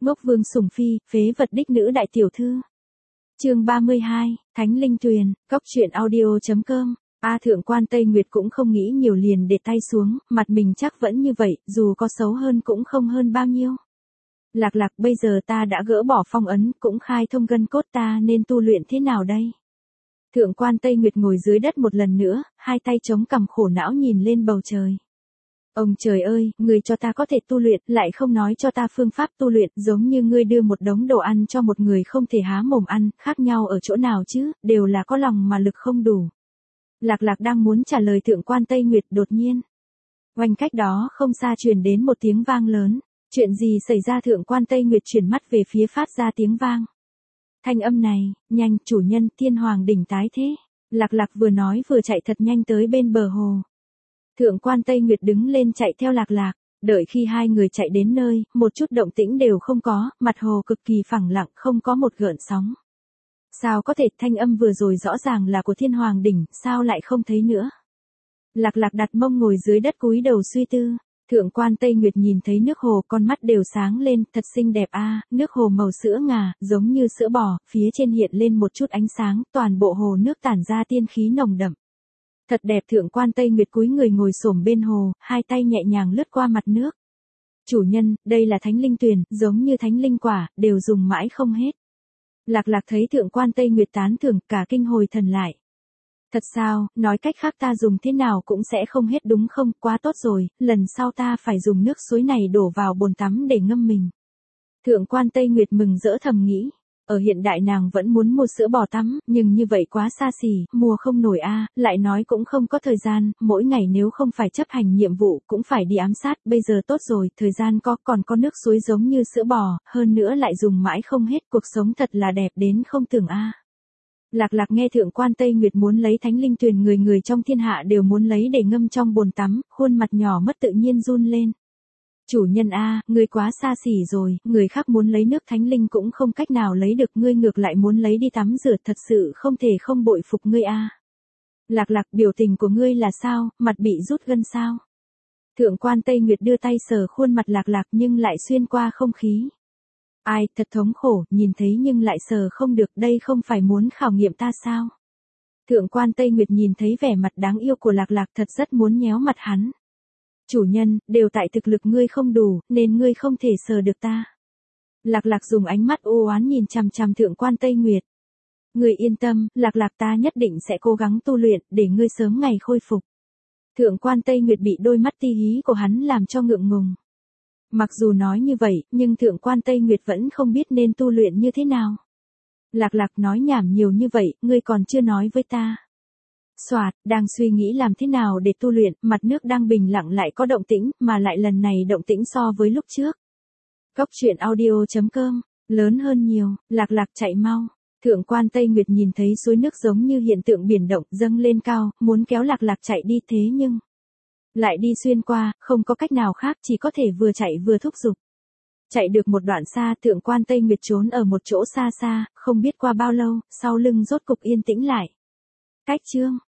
Ngốc Vương sủng phi, phế vật đích nữ đại tiểu thư. Chương 32, Thánh Linh Tuyền, Cóc truyện audio.com. Thượng quan Tây Nguyệt cũng không nghĩ nhiều liền để tay xuống, mặt mình chắc vẫn như vậy, dù có xấu hơn cũng không hơn bao nhiêu. Lạc Lạc, bây giờ ta đã gỡ bỏ phong ấn, cũng khai thông gân cốt, ta nên tu luyện thế nào đây? Thượng quan Tây Nguyệt ngồi dưới đất một lần nữa, hai tay chống cằm khổ não nhìn lên bầu trời. Ông trời ơi, ngươi cho ta có thể tu luyện, lại không nói cho ta phương pháp tu luyện, giống như ngươi đưa một đống đồ ăn cho một người không thể há mồm ăn, khác nhau ở chỗ nào chứ, đều là có lòng mà lực không đủ. Lạc Lạc đang muốn trả lời Thượng quan Tây Nguyệt, đột nhiên. Oanh, cách đó không xa truyền đến một tiếng vang lớn. Chuyện gì xảy ra? Thượng quan Tây Nguyệt chuyển mắt về phía phát ra tiếng vang. Thanh âm này, nhanh, chủ nhân, Thiên Hoàng đỉnh tái thế. Lạc Lạc vừa nói vừa chạy thật nhanh tới bên bờ hồ. Thượng quan Tây Nguyệt đứng lên chạy theo Lạc Lạc, đợi khi hai người chạy đến nơi, một chút động tĩnh đều không có, mặt hồ cực kỳ phẳng lặng, không có một gợn sóng. Sao có thể, thanh âm vừa rồi rõ ràng là của Thiên Hoàng đỉnh, sao lại không thấy nữa? Lạc Lạc đặt mông ngồi dưới đất cúi đầu suy tư. Thượng quan Tây Nguyệt nhìn thấy nước hồ, con mắt đều sáng lên, thật xinh đẹp nước hồ màu sữa ngà, giống như sữa bò, phía trên hiện lên một chút ánh sáng, toàn bộ hồ nước tản ra tiên khí nồng đậm. Thật đẹp. Thượng quan Tây Nguyệt cúi người ngồi xổm bên hồ, hai tay nhẹ nhàng lướt qua mặt nước. Chủ nhân, đây là thánh linh tuyền, giống như thánh linh quả, đều dùng mãi không hết. Lạc Lạc thấy Thượng quan Tây Nguyệt tán thưởng, cả kinh hồi thần lại. Thật sao, nói cách khác ta dùng thế nào cũng sẽ không hết đúng không? Quá tốt rồi, lần sau ta phải dùng nước suối này đổ vào bồn tắm để ngâm mình. Thượng quan Tây Nguyệt mừng rỡ thầm nghĩ. Ở hiện đại nàng vẫn muốn mua sữa bò tắm, nhưng như vậy quá xa xỉ, mua không nổi lại nói cũng không có thời gian, mỗi ngày nếu không phải chấp hành nhiệm vụ cũng phải đi ám sát, bây giờ tốt rồi, thời gian còn có nước suối giống như sữa bò, hơn nữa lại dùng mãi không hết, cuộc sống thật là đẹp đến không tưởng Lạc Lạc nghe Thượng quan Tây Nguyệt muốn lấy thánh linh tuyền, người người trong thiên hạ đều muốn lấy để ngâm trong bồn tắm, khuôn mặt nhỏ mất tự nhiên run lên. Chủ nhân ngươi quá xa xỉ rồi, người khác muốn lấy nước thánh linh cũng không cách nào lấy được, ngươi ngược lại muốn lấy đi tắm rửa, thật sự không thể không bội phục ngươi Lạc Lạc, biểu tình của ngươi là sao, mặt bị rút gân sao? Thượng quan Tây Nguyệt đưa tay sờ khuôn mặt Lạc Lạc nhưng lại xuyên qua không khí. Thật thống khổ, nhìn thấy nhưng lại sờ không được, đây không phải muốn khảo nghiệm ta sao? Thượng quan Tây Nguyệt nhìn thấy vẻ mặt đáng yêu của Lạc Lạc, thật rất muốn nhéo mặt hắn. Chủ nhân, đều tại thực lực ngươi không đủ, nên ngươi không thể sờ được ta. Lạc Lạc dùng ánh mắt u oán nhìn chằm chằm Thượng quan Tây Nguyệt. Ngươi yên tâm, Lạc Lạc, ta nhất định sẽ cố gắng tu luyện, để ngươi sớm ngày khôi phục. Thượng quan Tây Nguyệt bị đôi mắt ti hí của hắn làm cho ngượng ngùng. Mặc dù nói như vậy, nhưng Thượng quan Tây Nguyệt vẫn không biết nên tu luyện như thế nào. Lạc Lạc, nói nhảm nhiều như vậy, ngươi còn chưa nói với ta. Soạt, đang suy nghĩ làm thế nào để tu luyện, mặt nước đang bình lặng lại có động tĩnh, mà lại lần này động tĩnh so với lúc trước. Cóc truyện audio.com, lớn hơn nhiều. Lạc Lạc, chạy mau. Thượng quan Tây Nguyệt nhìn thấy suối nước giống như hiện tượng biển động, dâng lên cao, muốn kéo Lạc Lạc chạy đi, thế nhưng lại đi xuyên qua, không có cách nào khác, chỉ có thể vừa chạy vừa thúc giục. Chạy được một đoạn xa, Thượng quan Tây Nguyệt trốn ở một chỗ xa xa, không biết qua bao lâu, sau lưng rốt cục yên tĩnh lại. Cách chương